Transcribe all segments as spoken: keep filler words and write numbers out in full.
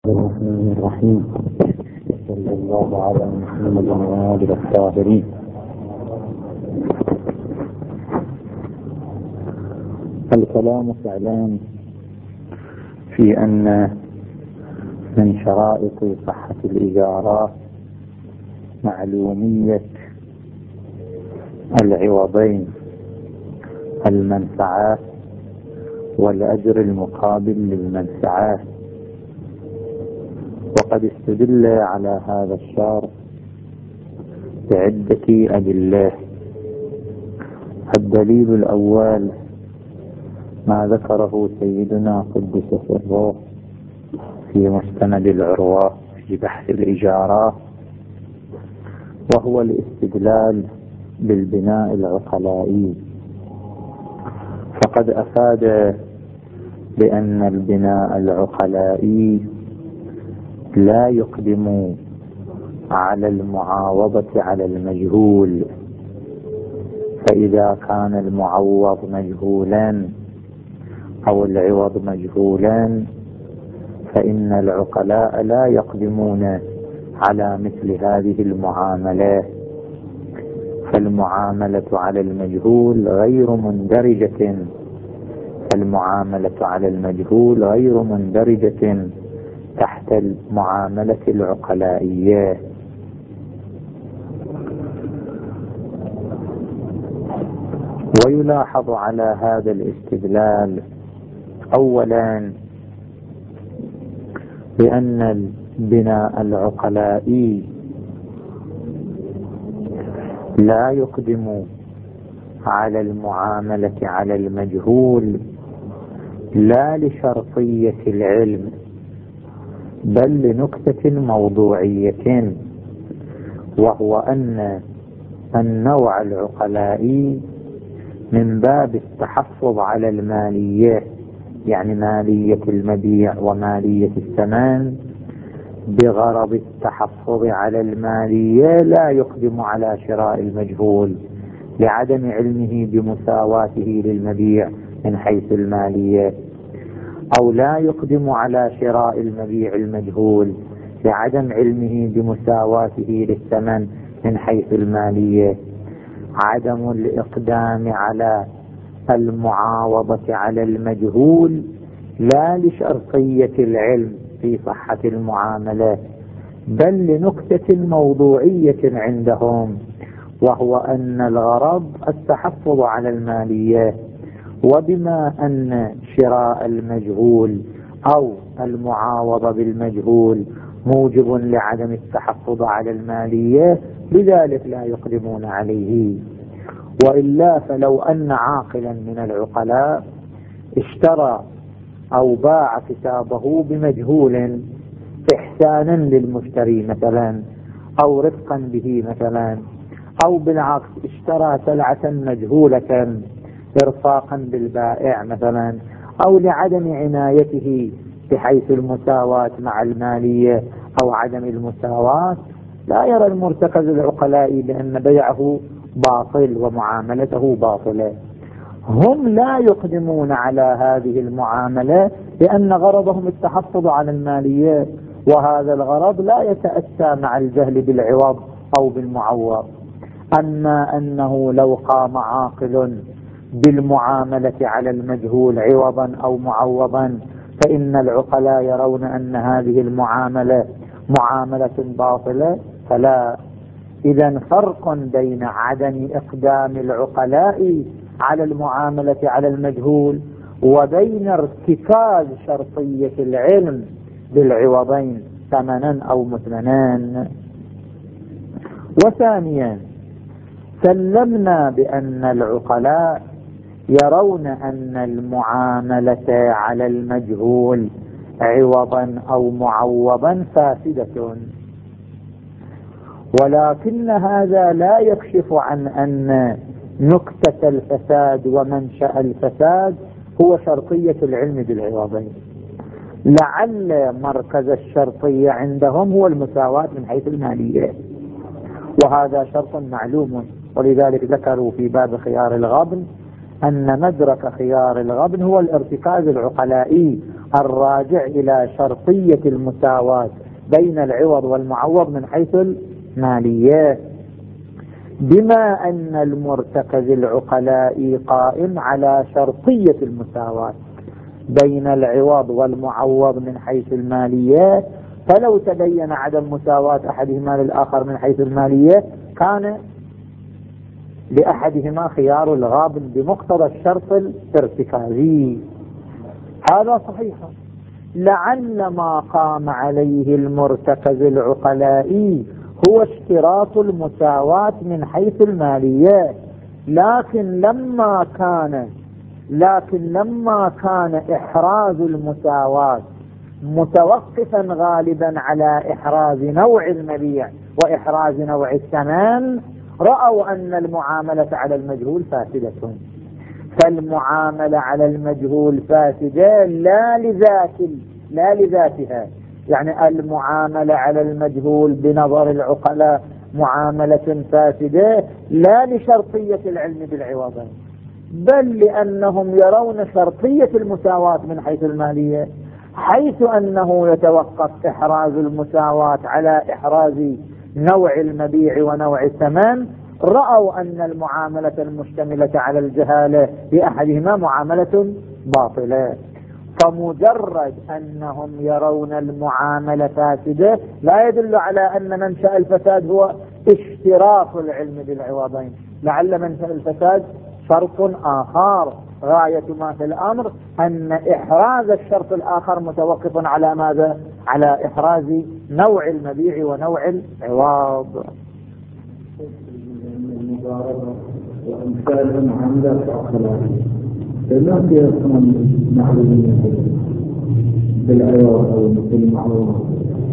الرحمن الرحيم. صلى الله على محمد وآله الطاهرين. الكلام فعلا في أن من شرائط صحة الإجارات معلومية العوضين، المنفعات والأجر المقابل للمنفعات. وقد استدل على هذا الشرط بعدة أدلة. الدليل الأول ما ذكره سيدنا قدس سره في مستند العروة في بحث الإجارات، وهو الاستدلال بالبناء العقلائي. فقد أفاد بأن البناء العقلائي لا يقدم على المعاوضة على المجهول، فإذا كان المعوض مجهولا أو العوض مجهولا فإن العقلاء لا يقدمون على مثل هذه المعاملة. فالمعاملة على المجهول غير مندرجة المعاملة على المجهول غير مندرجة تحت المعاملة العقلائية. ويلاحظ على هذا الاستدلال أولا بأن البناء العقلائي لا يقدم على المعاملة على المجهول لا لشرطية العلم بل لنكتة موضوعية، وهو أن النوع العقلائي من باب التحفظ على المالية، يعني مالية المبيع ومالية الثمن، بغرض التحفظ على المالية لا يقدم على شراء المجهول لعدم علمه بمساواته للمبيع من حيث المالية، أو لا يقدم على شراء المبيع المجهول لعدم علمه بمساواته للثمن من حيث المالية. عدم الإقدام على المعاوضة على المجهول لا لشرطية العلم في صحة المعاملة بل لنكتة موضوعية عندهم، وهو أن الغرض التحفظ على المالية. وبما أن شراء المجهول أو المعاوضة بالمجهول موجب لعدم التحفظ على المالية لذلك لا يقدمون عليه. وإلا فلو أن عاقلا من العقلاء اشترى أو باع كتابه بمجهول إحسانا للمشتري مثلا، أو رفقا به مثلا، أو بالعكس اشترى سلعة مجهولة إرفاقا بالبائع مثلا، أو لعدم عنايته بحيث المساواة مع المالية أو عدم المساواة، لا يرى المرتكز العقلائي بأن بيعه باطل ومعاملته باطلة. هم لا يقدمون على هذه المعاملة لأن غرضهم التحفظ على المالية، وهذا الغرض لا يتأتى مع الجهل بالعوض أو بالمعوض. أما أنه لو قام عاقل بالمعاملة على المجهول عوضا أو معوضا فإن العقلاء يرون أن هذه المعاملة معاملة باطلة. فلا إذن فرق بين عدم إقدام العقلاء على المعاملة على المجهول وبين ارتكاز شرطية العلم بالعوضين ثمنا أو مثمنا. وثانيا سلمنا بأن العقلاء يرون أن المعاملة على المجهول عوضا أو معوضا فاسدة، ولكن هذا لا يكشف عن أن نكتة الفساد ومنشأ الفساد هو شرطية العلم بالعوضين. لعل مركز الشرطية عندهم هو المساواة من حيث المالية، وهذا شرط معلوم، ولذلك ذكروا في باب خيار الغبن أن مدرك خيار الغبن هو الارتكاز العقلائي الراجع إلى شرطية المساواة بين العوض والمعوض من حيث الماليات، بما أن المرتكز العقلائي قائم على شرطية المساواة بين العوض والمعوض من حيث الماليات، فلو تبين عدم مساواة أحدهما للآخر من حيث الماليات كان لأحدهما خيار الغابن بمقتضى الشرط الارتكازي. هذا صحيح. لعل ما قام عليه المرتكز العقلائي هو اشتراط المساواة من حيث الماليات، لكن لما كان لكن لما كان إحراز المساواة متوقفا غالبا على إحراز نوع المبيع وإحراز نوع الثمن، رأوا أن المعاملة على المجهول فاسدة. فالمعاملة على المجهول فاسدة لا لذات لا لذاتها، يعني المعاملة على المجهول بنظر العقلاء معاملة فاسدة لا لشرطية العلم بالعوضين، بل لأنهم يرون شرطية المساواة من حيث المالية، حيث أنه يتوقف إحراز المساواة على إحراز نوع المبيع ونوع الثمن، رأوا أن المعاملة المشتملة على الجهالة بأحدهما معاملة باطلة. فمجرد أنهم يرون المعاملة فاسدة لا يدل على أن منشأ الفساد هو اشتراك العلم بالعوضين، لعل منشأ الفساد شرط آخر. غاية ما في الأمر أن إحراز الشرط الآخر متوقف على ماذا؟ على إحراز نوع المبيع ونوع العوض. المضاربة وأمثال المعاملات الأخلاقية لا يكون معلومين بالعوض أو بالمعلومات.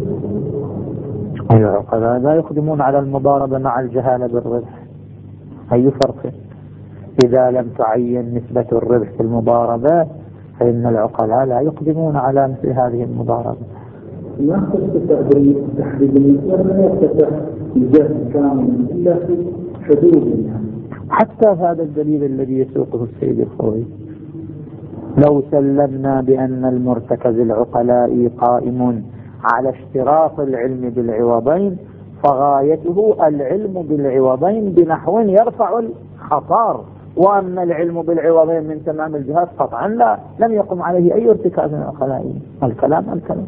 أيوة، لا يقدمون على المضاربة مع الجهالة بالربح. أي فرق؟ إذا لم تعين نسبة الربح في المضاربة فإن العقلاء لا يقدمون على مثل هذه المضاربة. لا تستطيع تحديد النسبة، لا يستطيع الجهل كاملا إلا في حدود. حتى هذا الدليل الذي يسوقه السيد الخوي، لو سلمنا بأن المرتكز العقلائي قائم على اشتراط العلم بالعوضين، فغايته العلم بالعوضين بنحو يرفع الخطر، وأما العلم بالعوضين من تمام الجهات قطعا لا، لم يقم عليه أي ارتكاز عقلائي. الكلام الكلام.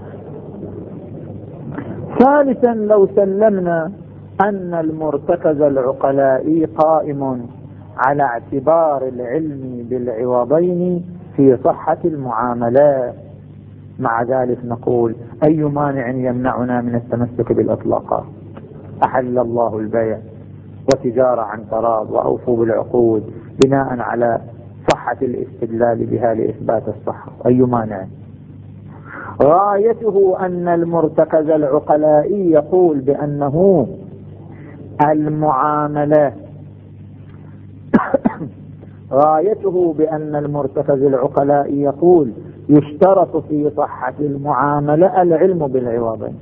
ثالثا، لو سلمنا أن المرتكز العقلائي قائم على اعتبار العلم بالعوضين في صحة المعاملات، مع ذلك نقول أي مانع يمنعنا من التمسك بالإطلاقات؟ أحل الله البيع وتجارة عن تراض وأوفوا بالعقود بناء على صحة الاستدلال بها لإثبات الصحة. أي مانع؟ غايته أن المرتكز العقلائي يقول بأنه المعاملة غايته بأن المرتكز العقلائي يقول يشترط في صحة المعاملة العلم بالعوضين.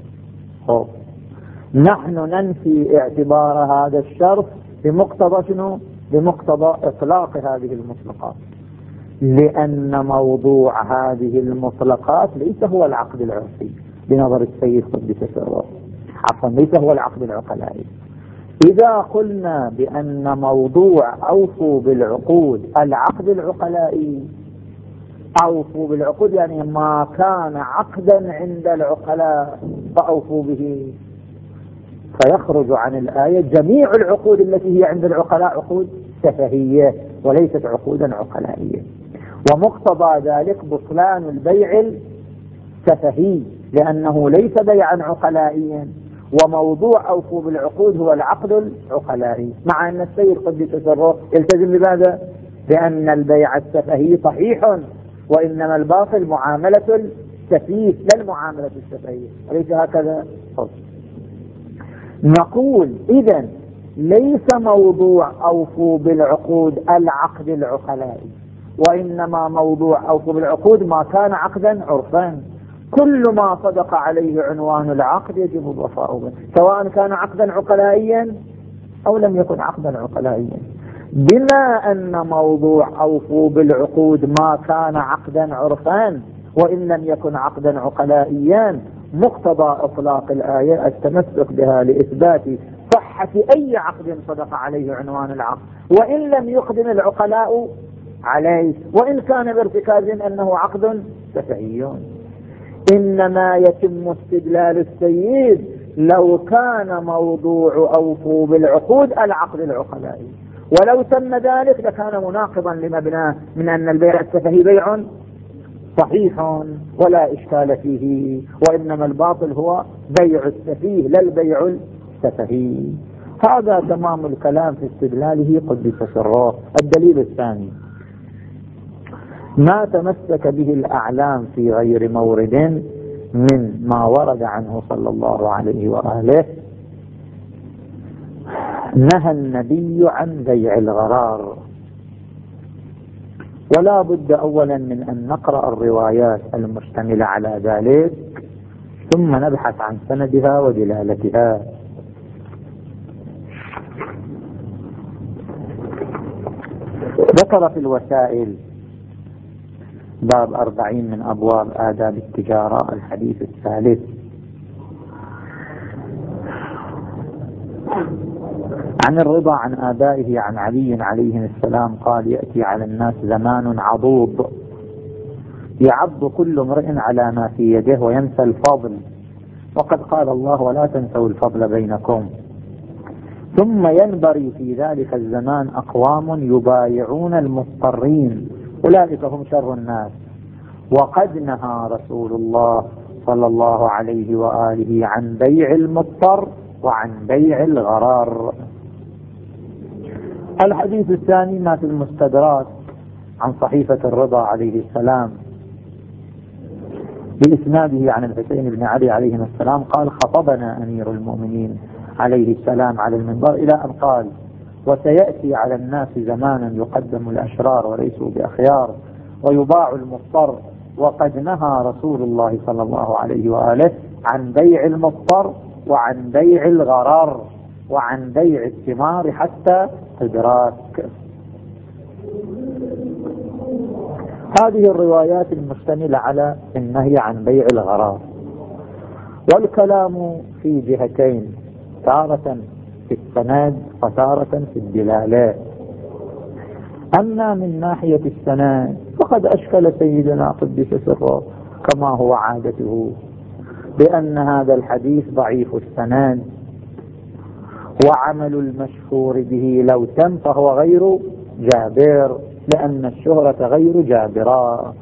نحن ننفي اعتبار هذا الشرط بمقتضى شنو؟ بمقتضى إطلاق هذه المطلقات، لأن موضوع هذه المطلقات ليس هو العقد العرفي بنظر السيد قدس سره، عفوا ليس هو العقد العقلائي. إذا قلنا بأن موضوع أوفوا بالعقود العقد العقلائي، أوفوا بالعقود يعني ما كان عقدا عند العقلاء فأوفوا به، فيخرج عن الآية جميع العقود التي هي عند العقلاء عقود سفهية وليست عقودا عقلائية، ومقتضى ذلك بطلان البيع السفهي لأنه ليس بيعا عقلائيا، وموضوع أوفوا بالعقود هو العقد العقلائي، مع أن السيد قدس سره يلتزم بماذا؟ بأن البيع السفهي صحيح، وإنما الباطل معاملة السفيه لا المعاملة السفهية، أليس هكذا؟ نقول إذن ليس موضوع أوفوا بالعقود العقد العقلائي، وإنما موضوع أوفوا بالعقود ما كان عقدا عرفا، كل ما صدق عليه عنوان العقد يجب الوفاء به، سواء كان عقدا عقلائيا أو لم يكن عقدا عقلائيا. بما أن موضوع أوفوا بالعقود ما كان عقدا عرفان وإن لم يكن عقدا عقلائيا، مقتضى إطلاق الآية التمسك بها لإثبات صحة أي عقد صدق عليه عنوان العقد، وإن لم يقدم العقلاء عليه، وإن كان بارتكاز أنه عقد سفهي. إنما يتم استدلال السيد لو كان موضوع أوفوا بالعقود العقد العقلائي، ولو تم ذلك لكان مناقضا لمبناه من أن البيع السفهي بيع صحيح ولا إشكال فيه، وإنما الباطل هو بيع السفيه لا البيع السفهي. هذا تمام الكلام في استدلاله قدس سره. الدليل الثاني ما تمسك به الأعلام في غير مورد من ما ورد عنه صلى الله عليه وآله. نهى النبي عن بيع الغرار، ولا بد أولا من أن نقرأ الروايات المشتملة على ذلك ثم نبحث عن سندها ودلالتها. ذكر في الوسائل باب أربعين من أبواب آداب التجارة الحديث الثالث: عن الرضا عن آبائه عن علي عليه السلام قال: يأتي على الناس زمان عضوض يعض كل امرئ على ما في يده وينسى الفضل، وقد قال الله: ولا تنسوا الفضل بينكم. ثم ينبري في ذلك الزمان أقوام يبايعون المضطرين، أولئك هم شر الناس. وقد نهى رسول الله صلى الله عليه وآله عن بيع المضطر وعن بيع الغرار. الحديث الثاني ما في المستدراك عن صحيفة الرضا عليه السلام بإسناده عن الحسين بن علي عليه السلام قال: خطبنا أمير المؤمنين عليه السلام على المنبر إلى أن قال: وسيأتي على الناس زمان يقدم الأشرار وليسوا بأخيار ويباع المضطر، وقد نهى رسول الله صلى الله عليه وآله عن بيع المضطر وعن بيع الغرر وعن بيع الثمار حتى إدراك. هذه الروايات المشتملة على النهي عن بيع الغرار، والكلام في جهتين: تارة في السند وتارة في الدلالات. أما من ناحية السند فقد أشكل سيدنا قدس سره كما هو عادته بأن هذا الحديث ضعيف السند، وعمل المشهور به لو تم فهو غير جابر لأن الشهرة غير جابرة.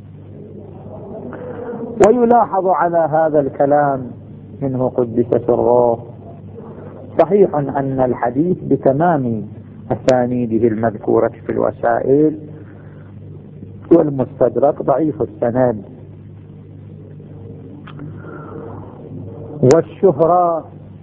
ويلاحظ على هذا الكلام منه قدس سره: صحيح أن الحديث بتمام أسانيده المذكورة في الوسائل والمستدرك ضعيف السند، والشهرة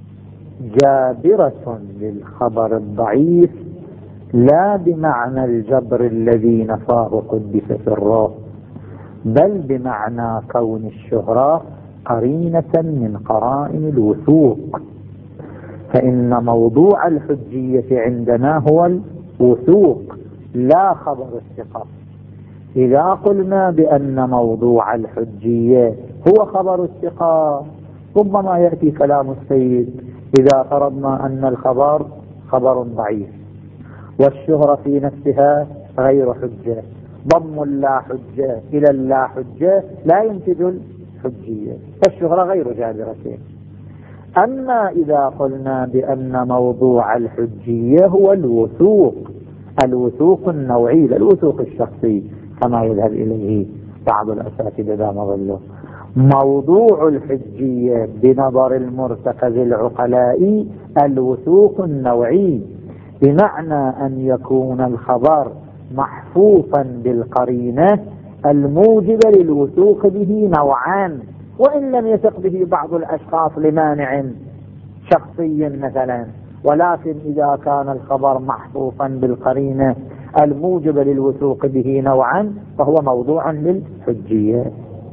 جابرة للخبر الضعيف لا بمعنى الجبر الذي نفاه قدس سره، بل بمعنى كون الشهرة قرينة من قرائن الوثوق، فإن موضوع الحجية عندنا هو الوثوق لا خبر الثقة. إذا قلنا بأن موضوع الحجية هو خبر الثقة ربما يأتي كلام السيد: إذا فرضنا أن الخبر خبر ضعيف والشهرة في نفسها غير حجة، ضم اللا حجة إلى اللا حجة لا ينتج الحجية، فالشهرة غير جابرة. أما إذا قلنا بأن موضوع الحجية هو الوثوق، الوثوق النوعي الوثوق الشخصي كما يذهب إليه بعض الأساتذة دام ظله، موضوع الحجية بنظر المرتكز العقلائي الوثوق النوعي، بمعنى أن يكون الخبر محفوظا بالقرينة الموجبة للوثوق به نوعان، وإن لم يثق به بعض الأشخاص لمانع شخصي مثلا، ولكن إذا كان الخبر محفوظا بالقرينة الموجبة للوثوق به نوعا فهو موضوع للحجية.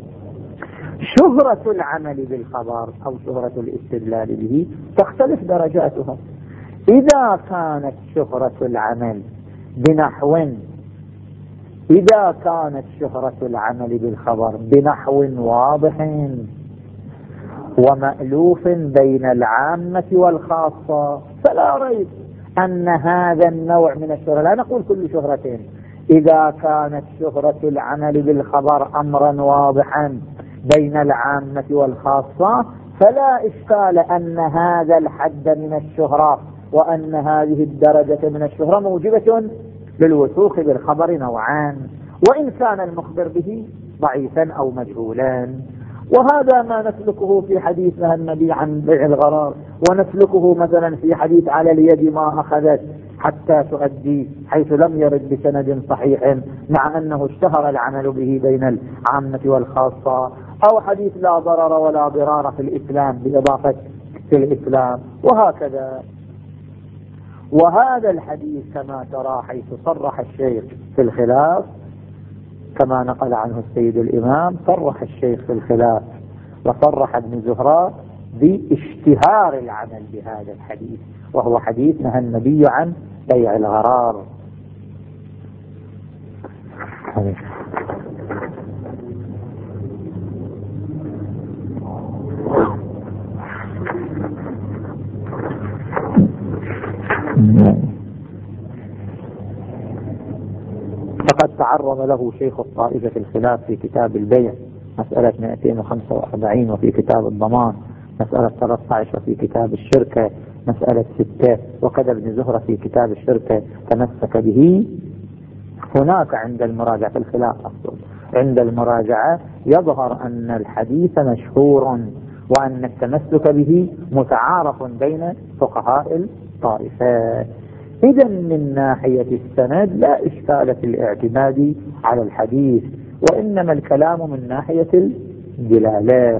شهرة العمل بالخبر أو شهرة الاستدلال به تختلف درجاتها. إذا كانت شهرة العمل بنحو إذا كانت شهرة العمل بالخبر بنحو واضح ومألوف بين العامة والخاصة، فلا ريب أن هذا النوع من الشهرة، لا نقول كل شهرة، إذا كانت شهرة العمل بالخبر أمرا واضحا بين العامة والخاصة، فلا إشكال أن هذا الحد من الشهرة وأن هذه الدرجة من الشهرة موجبة للوثوق بالخبر نوعان، وإن كان المخبر به ضعيفا أو مجهولا. وهذا ما نسلكه في حديث نهى النبي عن بيع الغرار، ونسلكه مثلا في حديث على اليد ما أخذت حتى تؤدي، حيث لم يرد بسند صحيح مع أنه اشتهر العمل به بين العامة والخاصة، أو حديث لا ضرر ولا ضرار في الإسلام بإضافة في الإسلام، وهكذا. وهذا الحديث كما ترى حيث صرح الشيخ في الخلاف كما نقل عنه السيد الإمام، صرح الشيخ في الخلاف وصرح ابن زهراء باشتهار العمل بهذا الحديث، وهو حديث نهى النبي عن بيع الغرار. فقد تعرض له شيخ الطائفة في الخلاف في كتاب البيع مسألة مئتين وخمسة وأربعين، وفي كتاب الضمان مسألة ثلاثة عشر، وفي كتاب الشركة مسألة ستة، وكذا ابن زهرة في كتاب الشركة تمسك به. هناك عند المراجعة في الخلاف أصل عند المراجعة يظهر أن الحديث مشهور وأن التمسك به متعارف بين فقهاء الطائفة. إذا من ناحية السند لا إشكال في الاعتماد على الحديث، وإنما الكلام من ناحية الدلالة.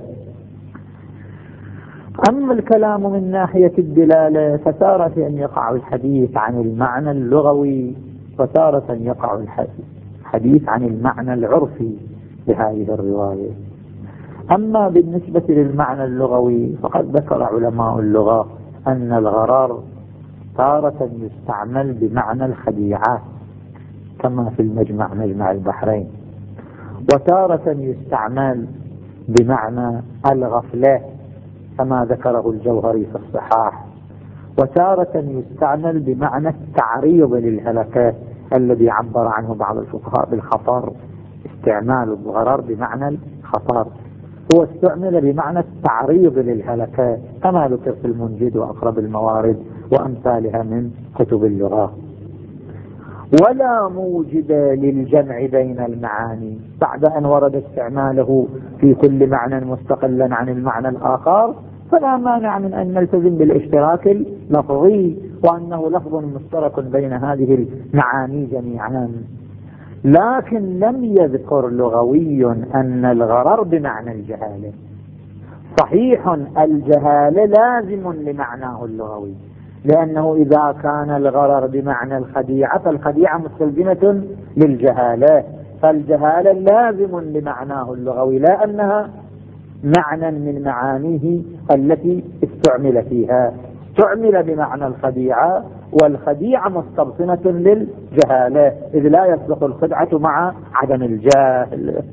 أما الكلام من ناحية الدلالة فتارة أن يقع الحديث عن المعنى اللغوي، وتارة يقع الحديث عن المعنى العرفي بهذه الرواية. أما بالنسبة للمعنى اللغوي فقد ذكر علماء اللغة أن الغرر تارة يستعمل بمعنى الخديعة كما في المجمع مجمع البحرين، وتارة يستعمل بمعنى الغفلة كما ذكره الجوهري في الصحاح، وتارة يستعمل بمعنى التعريض للهلكات الذي عبر عنه بعض الفقهاء بالخطر. استعمال الغرر بمعنى الخطر هو استعمل بمعنى التعريض للهلكات كما ذكر في المنجد وأقرب الموارد وأمثالها من كتب اللغة. ولا موجب للجمع بين المعاني بعد أن ورد استعماله في كل معنى مستقلا عن المعنى الآخر، فلا مانع من أن نلتزم بالاشتراك اللفظي وأنه لفظ مشترك بين هذه المعاني جميعا. لكن لم يذكر لغوي أن الغرر بمعنى الجهالة. صحيح الجهالة لازم لمعناه اللغوي، لأنه إذا كان الغرر بمعنى الخديعة فالخديعة مستلزمة للجهالة، فالجهالة لازم لمعناه اللغوي لا أنها معنى من معانيه التي استعمل فيها. استعمل بمعنى الخديعة، والخديعة مستبطنة للجهالة إذ لا يصلح الخدعة مع عدم الجاهل.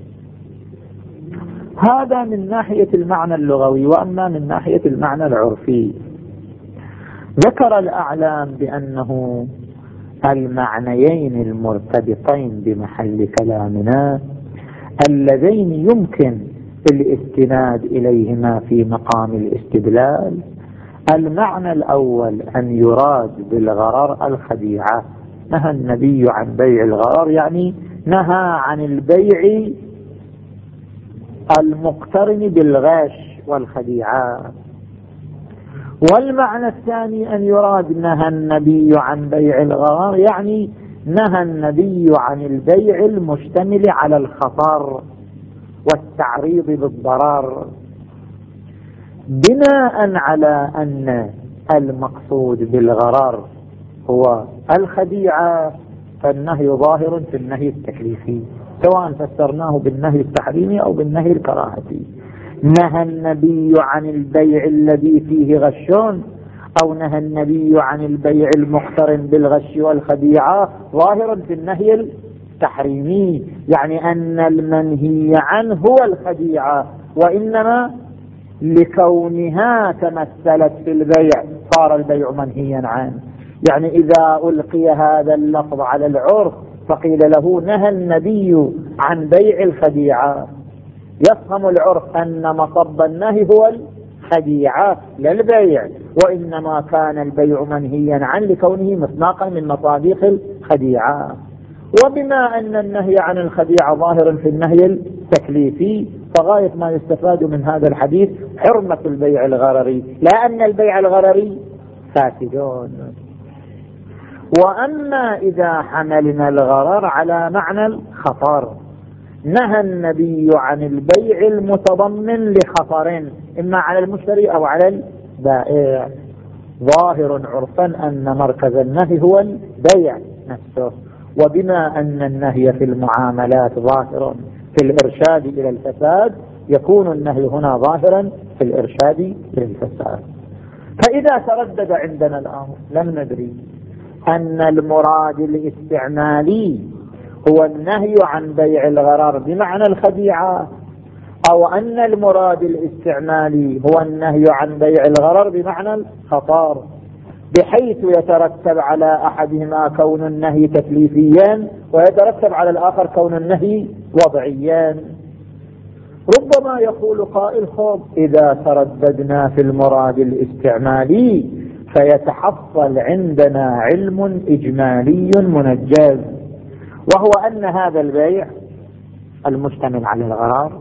هذا من ناحية المعنى اللغوي. وأما من ناحية المعنى العرفي ذكر الأعلام بأنه المعنيين المرتبطين بمحل كلامنا اللذين يمكن الاستناد إليهما في مقام الاستدلال: المعنى الأول أن يراد بالغرر الخديعة. نهى النبي عن بيع الغرر، يعني نهى عن البيع المقترن بالغش والخديعة. والمعنى الثاني أن يراد نهى النبي عن بيع الغرر، يعني نهى النبي عن البيع المشتمل على الخطر والتعريض بالضرر. بناء على أن المقصود بالغرر هو الخديعة فالنهي ظاهر في النهي التكليفي، سواء فسرناه بالنهي التحريمي أو بالنهي الكراهتي. نهى النبي عن البيع الذي فيه غش أو نهى النبي عن البيع المقترن بالغش والخديعة ظاهر في النهي التحريمي، يعني أن المنهي عنه هو الخديعة، وإنما لكونها تمثلت في البيع صار البيع منهيا عنه. يعني إذا ألقي هذا اللفظ على العرف فقيل له نهى النبي عن بيع الخديعة، يفهم العرف أن مصب النهي هو الخديعة لا البيع، وإنما كان البيع منهيا عنه لكونه مصداقا من مصادق الخديعة. وبما أن النهي عن الخديعة ظاهر في النهي التكليفي فغاية ما يستفاد من هذا الحديث حرمة البيع الغرري، لا أن البيع الغرري فاسدون. وأما إذا حملنا الغرر على معنى الخطر، نهى النبي عن البيع المتضمن لخطر إما على المشتري أو على البائع، ظاهر عرفا أن مركز النهي هو البيع نفسه. وبما أن النهي في المعاملات ظاهر في الإرشاد إلى الفساد يكون النهي هنا ظاهرا في الإرشاد إلى الفساد. فإذا تردد عندنا الأمر لم ندري أن المراد الاستعمالي هو النهي عن بيع الغرر بمعنى الخديعة، أو أن المراد الاستعمالي هو النهي عن بيع الغرر بمعنى الخطر، بحيث يترتب على أحدهما كون النهي تكليفيا ويترتب على الآخر كون النهي وضعيا. ربما يقول قائل خب إذا ترددنا في المراد الاستعمالي فيتحصل عندنا علم إجمالي منجز، وهو أن هذا البيع المشتمل على الغرار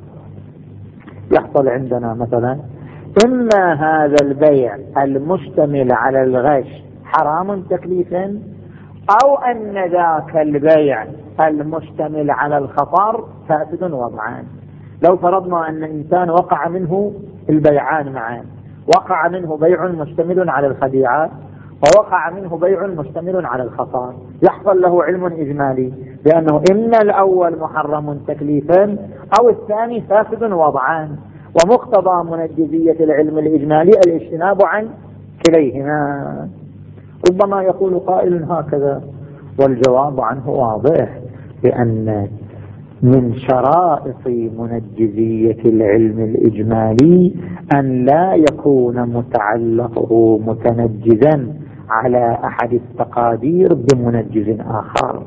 يحصل عندنا مثلا إما هذا البيع المشتمل على الغش حرام تكليفا، أو أن ذاك البيع المشتمل على الخطر فاسد وضعان. لو فرضنا أن إنسان وقع منه البيعان معا، وقع منه بيع مشتمل على الخديعة ووقع منه بيع مشتمل على الخطر، يحصل له علم إجمالي بأنه إما الأول محرم تكليفا أو الثاني فاسد وضعان، ومقتضى منجزية العلم الإجمالي الاجتناب عن كليهما. ربما يقول قائل هكذا، والجواب عنه واضح، لأن من شرائط منجزية العلم الإجمالي أن لا يكون متعلقه متنجزا على أحد التقادير بمنجز آخر،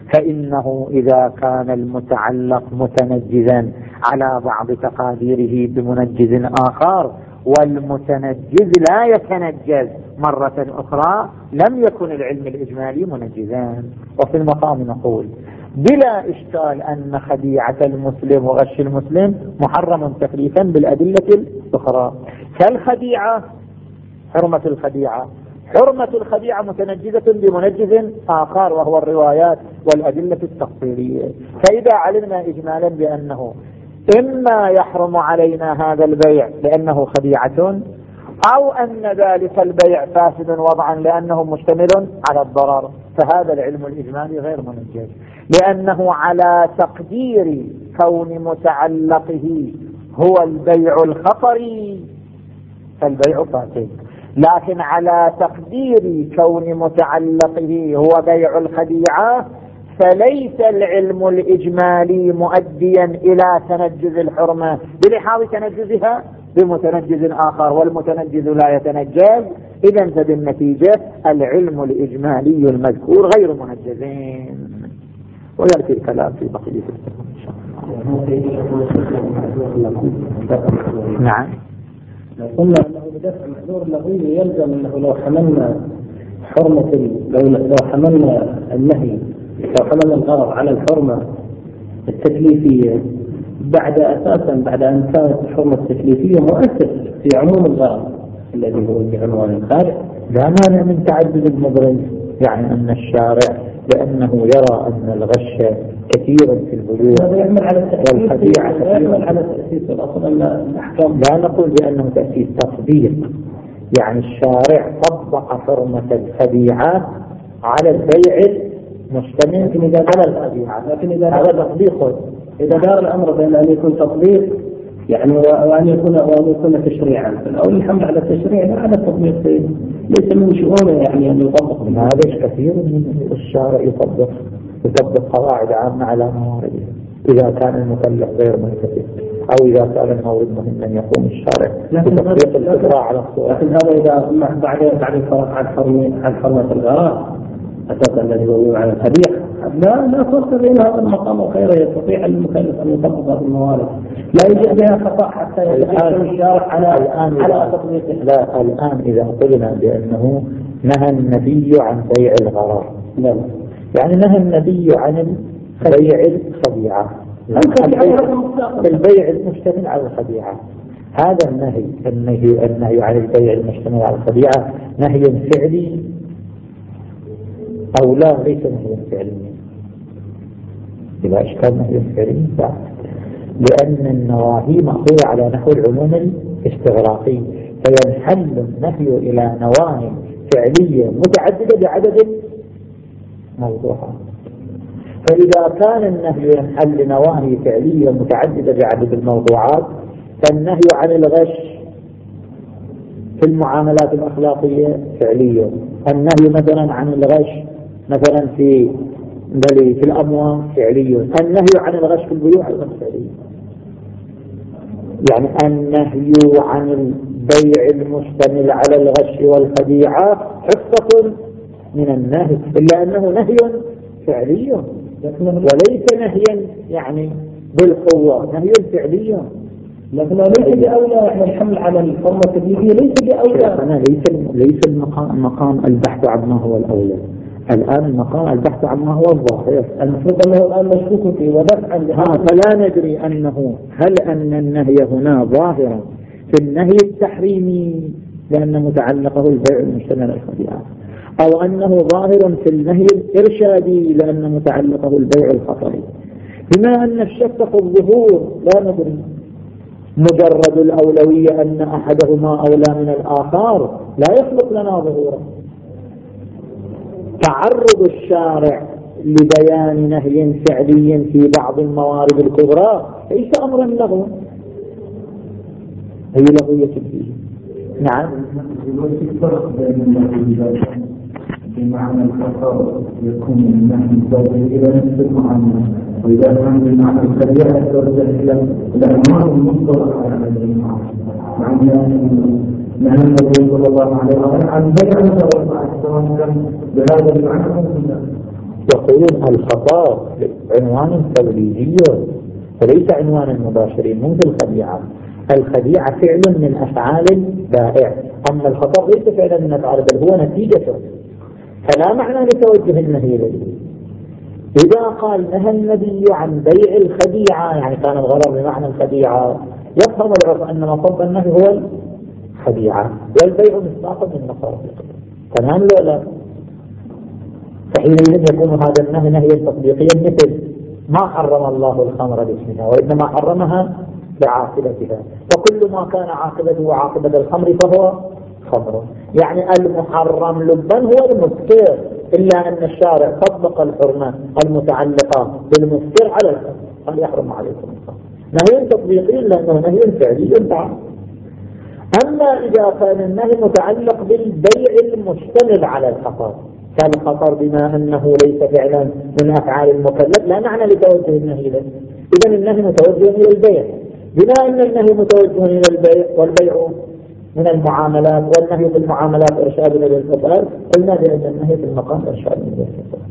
فإنه إذا كان المتعلق متنجزا على بعض تقاديره بمنجز آخر والمتنجز لا يتنجز مرة أخرى لم يكن العلم الإجمالي منجزا. وفي المقام نقول بلا إشكال أن خديعة المسلم وغش المسلم محرم تكليفا بالأدلة الأخرى، كالخديعة حرمة الخديعة حرمة الخديعة متنجزة بمنجز آخر وهو الروايات والأدلة التفصيلية. فإذا علمنا إجمالا بأنه إما يحرم علينا هذا البيع لأنه خديعة، أو أن ذلك البيع فاسد وضعا لأنه مشتمل على الضرر، فهذا العلم الإجمالي غير منجز، لأنه على تقدير كون متعلقه هو البيع الخطري فالبيع فاسد، لكن على تقدير كون متعلقه هو بيع الخديعة فليس العلم الإجمالي مؤديا إلى تنجز الحرمة بلحاظ تنجزها بمتنجز آخر، والمتنجز لا يتنجز، إذن فبالنتيجة العلم الإجمالي المذكور غير منجزين. ويأتي الكلام في بقية الكلام إن شاء الله. نعم. قلنا أنه بدفع محذور اللغوي يلزم أنه لو حملنا حرمة لو حملنا النهي لو حملنا الغرض على الحرمة التكليفية بعد أساسا بعد أن كانت الحرمة التكليفية مؤثر في عموم الغرض الذي هو بعنوان الخارج، لا مانع من تعدد المضرب، يعني أن الشارع لأنه يرى أن الغش كثيرا في البيوع والخديعة يعمل على تأسيس الأصل أن الأحكام، لا نقول بأنه تأسيس تطبيق، يعني الشارع طبق حرمة الخديعة على البيع المشتمل على الخديعة، لكن إذا هذا تطبيق. إذا دار الأمر بين أن يكون تطبيق يعني وأن يكون وأن يكون تشريعا، أو الحمد على التشريع لا على التطبيق ليس من شؤونه يعني أن يطبق. هذا كثير من الشارع يطبق يطبق قواعد عامة على موارده إذا كان المكلف غير ملتفت، أو إذا كان المورد مهما يقوم الشارع بتطبيق الإجراء على الصورة. لكن هذا إذا بعد بعد الفرق عن حرمة عن حرمة الغراء أساسا الذي هو على الخبيث، لا لا فرق بين هذا المقام وخيره. يستطيع المكلف أن يطبق هذه الموارد، لا يوجد بها خطأ حتى يتحكم الشارع على الآن على تطبيقه. لا الآن إذا قلنا بأنه نهى النبي عن بيع الغرار، نعم، يعني نهى النبي عن بيع الخديعة، البيع المشتمل على الخديعة. هذا النهي النهي النهي عن البيع المشتمل على الخديعة نهي فعلي أو لا؟ ليس نهي فعلي. إذا إشكال نهي فعلي لا، لأن النواهي مأخوذة على نحو العموم الاستغراقي، فينحل النهي إلى نواهي فعلية متعددة بعدد موضوعات. فإذا كان النهي ينحل لنواهي فعلية متعددة بعدد الموضوعات، فالنهي عن الغش في المعاملات الأخلاقية فعلية، النهي مثلا عن الغش مثلا في في الأموال فعلية، النهي عن الغش في البيوع أيضا فعلية. يعني النهي عن البيع المشتمل على الغش والخديعة حصة من النهي، إلا أنه نهي فعلي وليس نهيا يعني بالقوة، نهي فعلي. لكن ليس بأولى يعني الحمل على الحرمة التكليفية، ليس بأولى. أنا ليس ليس المقام مقام البحث عن ما هو الأولى. الآن المقام البحث عن ما هو الظاهر، المفروض أنه الآن مشكوك فيه ودفعا لهذا. فلا ندري أنه هل أن النهي هنا ظاهرا في النهي التحريمي لأن متعلقه البيع المشتمل على الخديعة، أو أنه ظاهر في النهي الإرشادي لأن متعلقه البيع الخطري. بما أن الشك في الظهور لا ندري، مجرد الأولوية أن أحدهما أولى من الآخر لا يخلق لنا ظهورا. تعرض الشارع لبيان نهي فعلي في بعض الموارد الكبرى ليس أمرا له، هي لغوية فيه. نعم، بمعنى الخطر يكون النهي الضروري إلى نفس المعنى، وإذا كان بمعنى الخديعة يتوجه إلى الأمر المصدر على هذا المعنى. معنى نهى النبي صلى الله عليه وسلم عن بيع الغرار بهذا المعنى. يقولون الخطر عنوان تبريزي وليس عنوان مباشر مثل الخديعة. الخديعة فعل من أفعال البائع، أما الخطر ليس فعلا من أفعال بل هو نتيجته، فلا معنى لتوجه النهي له. إذا قال نهى النبي عن بيع الخديعة يعني كان الغرر بمعنى الخديعة، يفهم العرف أن مصب النهي هو الخديعة والبيع مصداقا من مصارف القدر. تمام لا لا؟ فحينئذ يكون هذا النهي نهيا تطبيقيا، مثل ما حرم الله الخمر باسمها وإنما حرمها بعاقبتها، وكل ما كان عاقبته عاقبة الخمر فهو خمر. يعني المحرم لبا هو المسكر، إلا أن الشارع طبق الحرمة المتعلقة بالمسكر على الخمر، قال يحرم عليكم الخمر. نهي تطبيقي لأنه نهي فعلي تعالى. أما إذا كان النهي متعلق بالبيع المشتمل على الخطر، كان الخطر بما أنه ليس فعلا من أفعال المكلف لا معنى لتوجه النهي له، إذن النهي متوجه إلى البيع. بما أن النهي متوجه إلى البيع والبيع من المعاملات والنهي في المعاملات إرشاد إلى الفساد، قلنا بأن النهي في المقام إرشاد إلى الفساد.